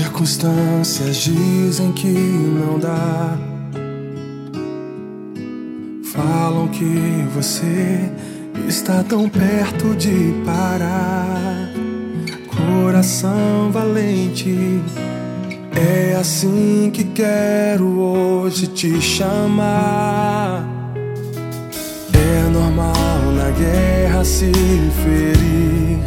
circunstâncias dizem que não dá. Falam que você está tão perto de parar. Coração valente, é assim que quero hoje te chamar. É normal na guerra se ferir,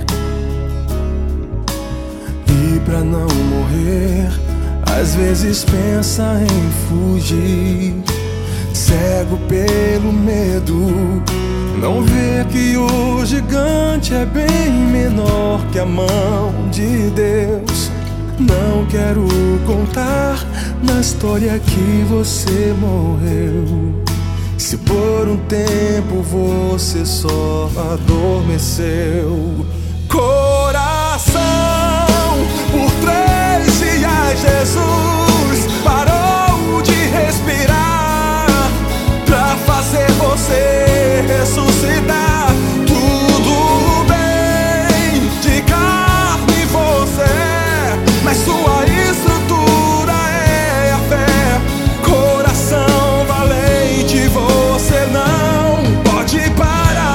e pra não morrer, às vezes pensa em fugir. Cego pelo medo, não vê que o gigante é bem menor que a mão de Deus. Não quero contar na história que você morreu, se por um tempo você só adormeceu. Coração, por 3 dias Jesus parou de respirar pra fazer você ressuscitar. Tudo bem, de carne você é, mas sua estrutura é a fé. Coração valente, você não pode parar.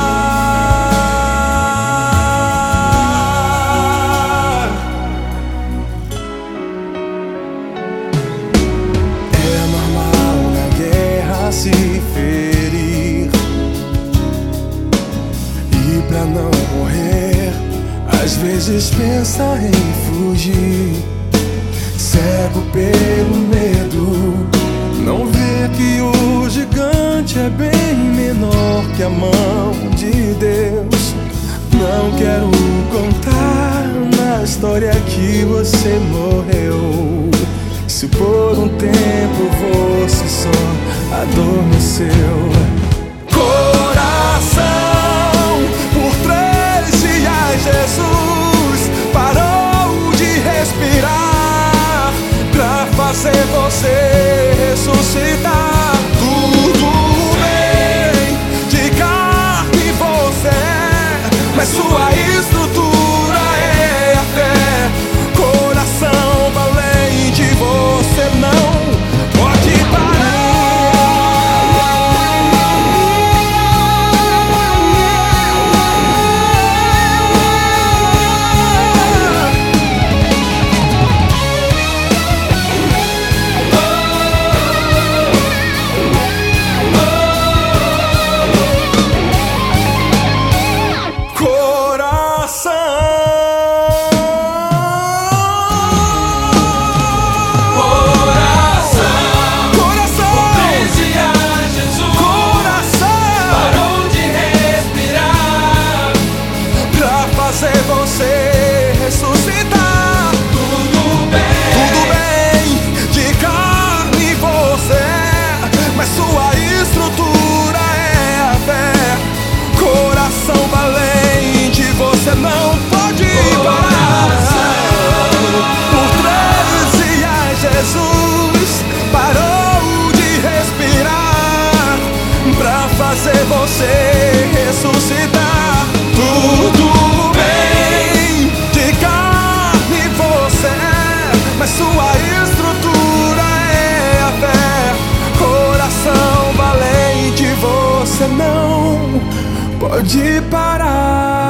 É normal na guerra se ferir, e pra não morrer, às vezes pensa em fugir. Cego pelo medo, não vê que o gigante é bem menor que a mão de Deus. Não quero contar na história que você morreu, se por um tempo você só adormeceu. Coração, por 3 dias Jesus parou de respirar pra fazer você ressuscitar. Tudo bem, de carne você é, mas sua estrutura é a fé. Coração valente, você não pode parar. Você ressuscitar. Tudo bem, de carne você é, mas sua estrutura é a fé. Coração valente, você não pode parar. Por 3 dias Jesus parou de respirar pra fazer você ressuscitar. Tudo bem, de carne você é, mas sua estrutura é a fé. Coração valente, você não pode parar.